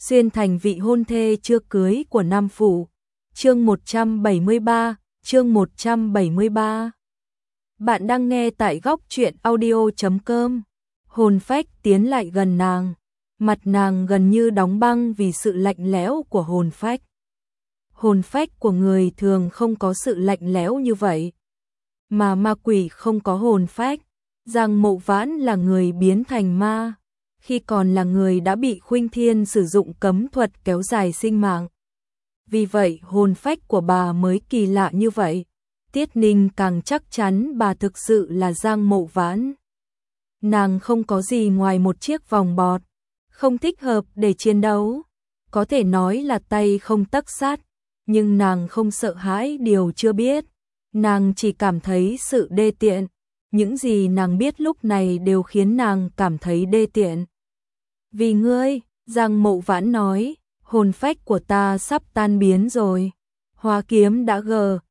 xuyên thành vị hôn thê chưa cưới của Nam Phủ. Chương 173, chương 173. Bạn đang nghe tại góc truyện audio.com. Hồn phách tiến lại gần nàng, mặt nàng gần như đóng băng vì sự lạnh lẽo của hồn phách. Hồn phách của người thường không có sự lạnh lẽo như vậy, mà ma quỷ không có hồn phách. Giang Mộ Vãn là người biến thành ma, khi còn là người đã bị Khuynh Thiên sử dụng cấm thuật kéo dài sinh mạng. Vì vậy hồn phách của bà mới kỳ lạ như vậy. Tiết Ninh càng chắc chắn bà thực sự là Giang Mộ Vãn. Nàng không có gì ngoài một chiếc vòng bọt, không thích hợp để chiến đấu. Có thể nói là tay không tấc sắt, nhưng nàng không sợ hãi điều chưa biết. Nàng chỉ cảm thấy sự đê tiện. Những gì nàng biết lúc này đều khiến nàng cảm thấy đê tiện. Vì ngươi, Giang Mộ Vãn nói, hồn phách của ta sắp tan biến rồi. Hóa kiếm đã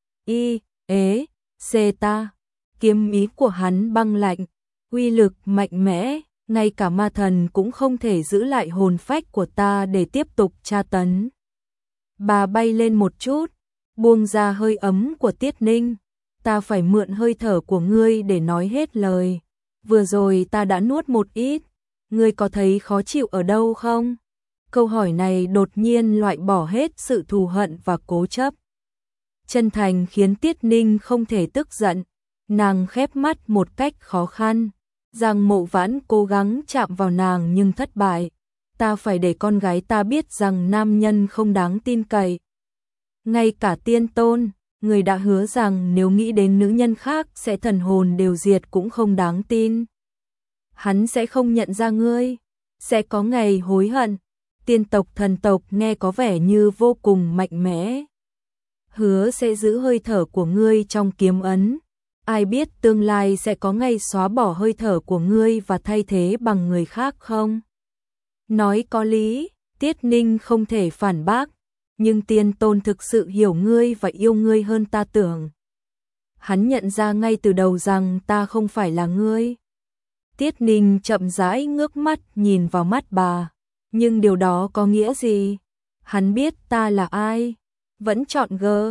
xê ta. Kiếm ý của hắn băng lạnh, uy lực mạnh mẽ, ngay cả ma thần cũng không thể giữ lại hồn phách của ta để tiếp tục tra tấn. Bà bay lên một chút, buông ra hơi ấm của Tiết Ninh. Ta phải mượn hơi thở của ngươi để nói hết lời. Vừa rồi ta đã nuốt một ít, ngươi có thấy khó chịu ở đâu không? Câu hỏi này đột nhiên loại bỏ hết sự thù hận và cố chấp. Chân thành khiến Tiết Ninh không thể tức giận. Nàng khép mắt một cách khó khăn. Giang Mộ Vãn cố gắng chạm vào nàng nhưng thất bại. Ta phải để con gái ta biết rằng nam nhân không đáng tin cậy. Ngay cả Tiên Tôn, người đã hứa rằng nếu nghĩ đến nữ nhân khác sẽ thần hồn đều diệt cũng không đáng tin. Hắn sẽ không nhận ra ngươi, sẽ có ngày hối hận. Tiên tộc thần tộc nghe có vẻ như vô cùng mạnh mẽ. Hứa sẽ giữ hơi thở của ngươi trong kiếm ấn. Ai biết tương lai sẽ có ngày xóa bỏ hơi thở của ngươi và thay thế bằng người khác không? Nói có lý, Tiết Ninh không thể phản bác. Nhưng Tiên Tôn thực sự hiểu ngươi và yêu ngươi hơn ta tưởng. Hắn nhận ra ngay từ đầu rằng ta không phải là ngươi. Tiết Ninh chậm rãi ngước mắt nhìn vào mắt bà. Nhưng điều đó có nghĩa gì? Hắn biết ta là ai? Vẫn chọn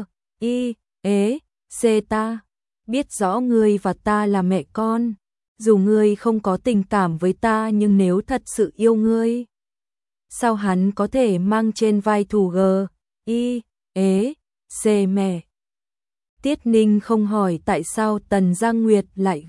xê ta. Biết rõ ngươi và ta là mẹ con. Dù ngươi không có tình cảm với ta nhưng nếu thật sự yêu ngươi, sao hắn có thể mang trên vai thù xê mẹ? Tiết Ninh không hỏi tại sao Tần Giang Nguyệt lại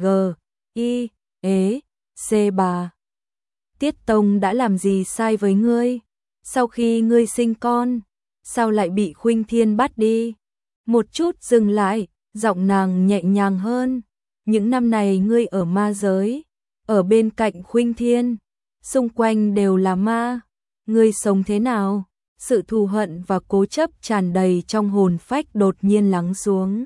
xê bà. Tiết Tông đã làm gì sai với ngươi? Sau khi ngươi sinh con, sao lại bị Khuynh Thiên bắt đi? Một chút dừng lại, giọng nàng nhẹ nhàng hơn. Những năm này ngươi ở ma giới, ở bên cạnh Khuynh Thiên, xung quanh đều là ma. Ngươi sống thế nào? Sự thù hận và cố chấp tràn đầy trong hồn phách đột nhiên lắng xuống.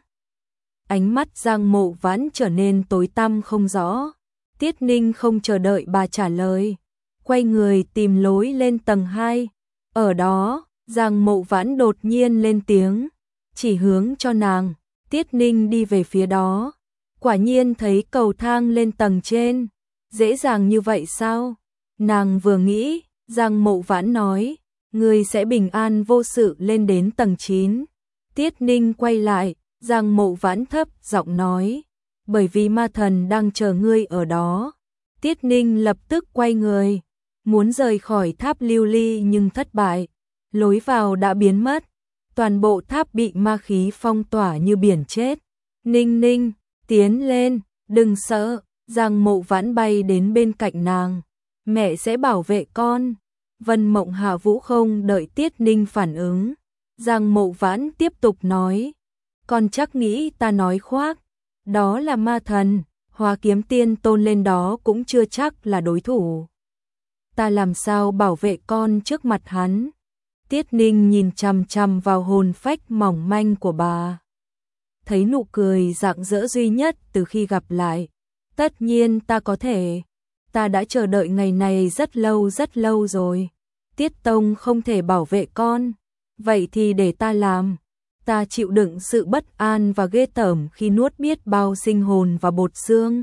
Ánh mắt Giang Mộ Vãn trở nên tối tăm không rõ. Tiết Ninh không chờ đợi bà trả lời, quay người tìm lối lên tầng 2. Ở đó, Giang Mộ Vãn đột nhiên lên tiếng, chỉ hướng cho nàng. Tiết Ninh đi về phía đó, quả nhiên thấy cầu thang lên tầng trên. Dễ dàng như vậy sao? Nàng vừa nghĩ, Giang Mộ Vãn nói, ngươi sẽ bình an vô sự lên đến tầng 9. Tiết Ninh quay lại, Giang Mộ Vãn thấp giọng nói, bởi vì ma thần đang chờ ngươi ở đó. Tiết Ninh lập tức quay người, muốn rời khỏi tháp lưu ly nhưng thất bại. Lối vào đã biến mất, toàn bộ tháp bị ma khí phong tỏa như biển chết. Ninh Ninh, tiến lên, đừng sợ. Giang Mộ Vãn bay đến bên cạnh nàng, mẹ sẽ bảo vệ con. Vân Mộng Hạ Vũ không đợi Tiết Ninh phản ứng, Giang Mộ Vãn tiếp tục nói, con chắc nghĩ ta nói khoác. Đó là ma thần, Hóa Kiếm Tiên Tôn lên đó cũng chưa chắc là đối thủ. Ta làm sao bảo vệ con trước mặt hắn? Tiết Ninh nhìn chằm chằm vào hồn phách mỏng manh của bà, thấy nụ cười rạng rỡ duy nhất từ khi gặp lại. Tất nhiên ta có thể. Ta đã chờ đợi ngày này rất lâu rồi. Tiết Tông không thể bảo vệ con, vậy thì để ta làm. Ta chịu đựng sự bất an và ghê tởm khi nuốt biết bao sinh hồn và bột xương.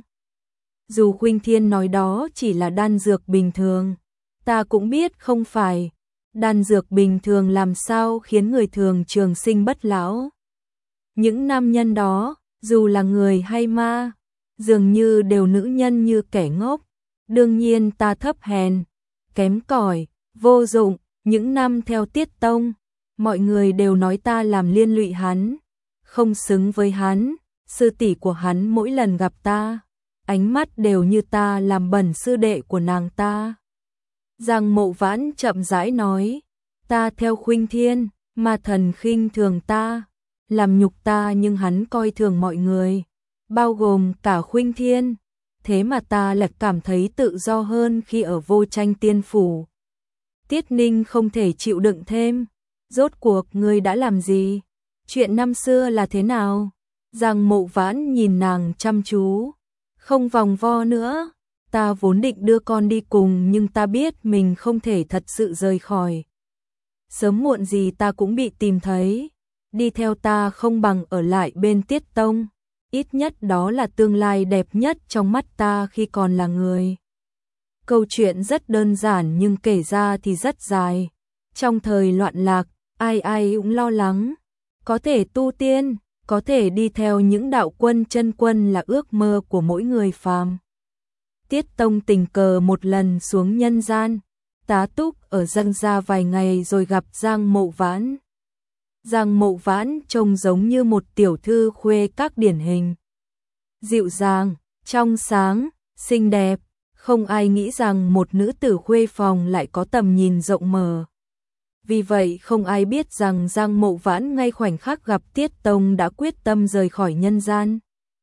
Dù Khuynh Thiên nói đó chỉ là đan dược bình thường, ta cũng biết không phải. Đan dược bình thường làm sao khiến người thường trường sinh bất lão. Những nam nhân đó, dù là người hay ma, dường như đều nữ nhân như kẻ ngốc. Đương nhiên ta thấp hèn, kém cỏi, vô dụng, những năm theo Tiết Tông, mọi người đều nói ta làm liên lụy hắn, không xứng với hắn. Sư tỷ của hắn mỗi lần gặp ta, ánh mắt đều như ta làm bẩn sư đệ của nàng ta. Giang Mộ Vãn chậm rãi nói, ta theo Khuynh Thiên, ma thần khinh thường ta, làm nhục ta, nhưng hắn coi thường mọi người, bao gồm cả Khuynh Thiên. Thế mà ta lại cảm thấy tự do hơn khi ở Vô Tranh Tiên Phủ. Tiết Ninh không thể chịu đựng thêm. Rốt cuộc ngươi đã làm gì? Chuyện năm xưa là thế nào? Giang Mộ Vãn nhìn nàng chăm chú. Không vòng vo nữa. Ta vốn định đưa con đi cùng, nhưng ta biết mình không thể thật sự rời khỏi. Sớm muộn gì ta cũng bị tìm thấy. Đi theo ta không bằng ở lại bên Tiết Tông. Ít nhất đó là tương lai đẹp nhất trong mắt ta khi còn là người. Câu chuyện rất đơn giản nhưng kể ra thì rất dài. Trong thời loạn lạc, ai ai cũng lo lắng. Có thể tu tiên, có thể đi theo những đạo quân chân quân là ước mơ của mỗi người phàm. Tiết Tông tình cờ một lần xuống nhân gian, tá túc ở Giang gia vài ngày rồi gặp Giang Mộ Vãn. Giang Mộ Vãn trông giống như một tiểu thư khuê các điển hình. Dịu dàng, trong sáng, xinh đẹp, không ai nghĩ rằng một nữ tử khuê phòng lại có tầm nhìn rộng mở. Vì vậy không ai biết rằng Giang Mộ Vãn ngay khoảnh khắc gặp Tiết Tông đã quyết tâm rời khỏi nhân gian.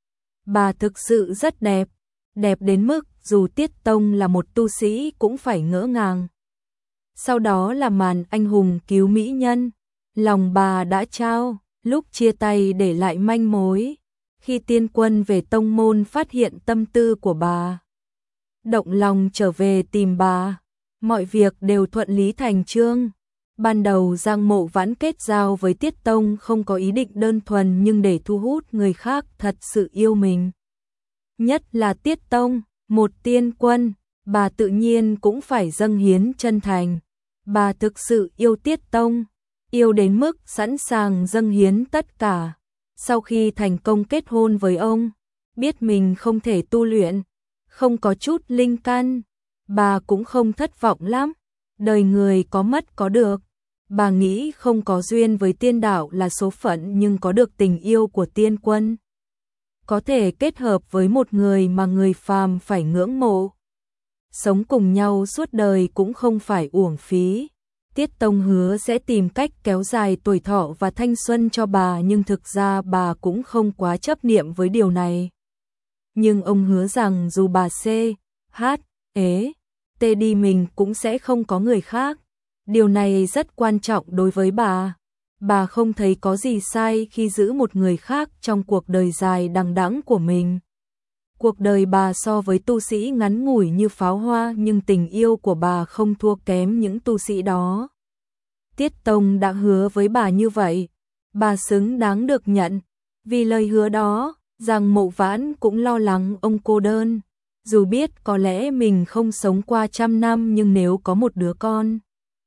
Bà thực sự rất đẹp, đẹp đến mức dù Tiết Tông là một tu sĩ cũng phải ngỡ ngàng. Sau đó là màn anh hùng cứu mỹ nhân, lòng bà đã trao, lúc chia tay để lại manh mối. Khi tiên quân về tông môn phát hiện tâm tư của bà, động lòng trở về tìm bà, mọi việc đều thuận lý thành chương. Ban đầu Giang Mộ Vãn kết giao với Tiết Tông không có ý định đơn thuần, nhưng để thu hút người khác thật sự yêu mình. Nhất là Tiết Tông, một tiên quân, bà tự nhiên cũng phải dâng hiến chân thành. Bà thực sự yêu Tiết Tông, yêu đến mức sẵn sàng dâng hiến tất cả. Sau khi thành công kết hôn với ông, biết mình không thể tu luyện, không có chút linh căn, bà cũng không thất vọng lắm. Đời người có mất có được. Bà nghĩ không có duyên với tiên đạo là số phận, nhưng có được tình yêu của tiên quân, có thể kết hợp với một người mà người phàm phải ngưỡng mộ. Sống cùng nhau suốt đời cũng không phải uổng phí. Tiết Tông hứa sẽ tìm cách kéo dài tuổi thọ và thanh xuân cho bà, nhưng thực ra bà cũng không quá chấp niệm với điều này. Nhưng ông hứa rằng dù bà C, H, E, T đi mình cũng sẽ không có người khác. Điều này rất quan trọng đối với bà. Bà không thấy có gì sai khi giữ một người khác trong cuộc đời dài đằng đẵng của mình. Cuộc đời bà so với tu sĩ ngắn ngủi như pháo hoa, nhưng tình yêu của bà không thua kém những tu sĩ đó. Tiết Tông đã hứa với bà như vậy, bà xứng đáng được nhận. Vì lời hứa đó, Giang Mộ Vãn cũng lo lắng ông cô đơn. Dù biết có lẽ mình không sống qua 100 năm, nhưng nếu có một đứa con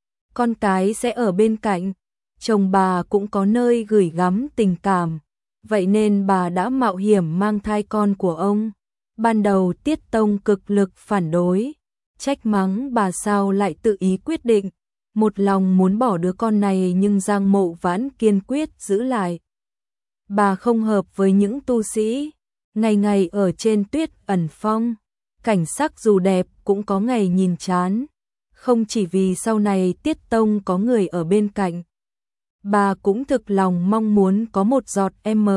cái sẽ ở bên cạnh, chồng bà cũng có nơi gửi gắm tình cảm. Vậy nên bà đã mạo hiểm mang thai con của ông. Ban đầu Tiết Tông cực lực phản đối, trách mắng bà sao lại tự ý quyết định, một lòng muốn bỏ đứa con này, nhưng Giang Mộ Vãn kiên quyết giữ lại. Bà không hợp với những tu sĩ, ngày ngày ở trên tuyết ẩn phong, cảnh sắc dù đẹp cũng có ngày nhìn chán. Không chỉ vì sau này Tiết Tông có người ở bên cạnh, bà cũng thực lòng mong muốn có một giọt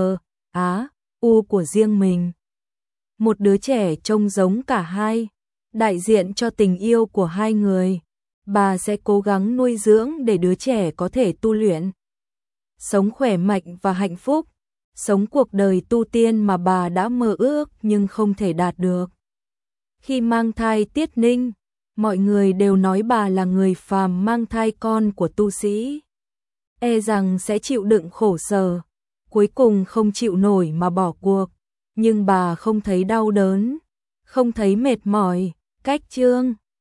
U của riêng mình. Một đứa trẻ trông giống cả hai, đại diện cho tình yêu của hai người. Bà sẽ cố gắng nuôi dưỡng để đứa trẻ có thể tu luyện, sống khỏe mạnh và hạnh phúc, sống cuộc đời tu tiên mà bà đã mơ ước nhưng không thể đạt được. Khi mang thai Tiết Ninh, mọi người đều nói bà là người phàm mang thai con của tu sĩ, e rằng sẽ chịu đựng khổ sở, cuối cùng không chịu nổi mà bỏ cuộc. Nhưng bà không thấy đau đớn, không thấy mệt mỏi. Cách chương